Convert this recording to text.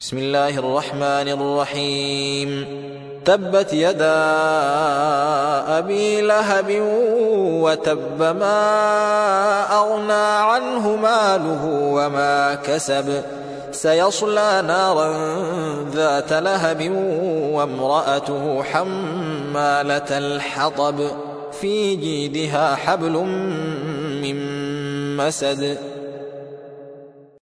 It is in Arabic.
بسم الله الرحمن الرحيم. تبت يدا أبي لهب وتب، ما أغنى عنه ماله وما كسب، سيصلى نارا ذات لهب وامرأته حمالة الحطب، في جيدها حبل من مسد.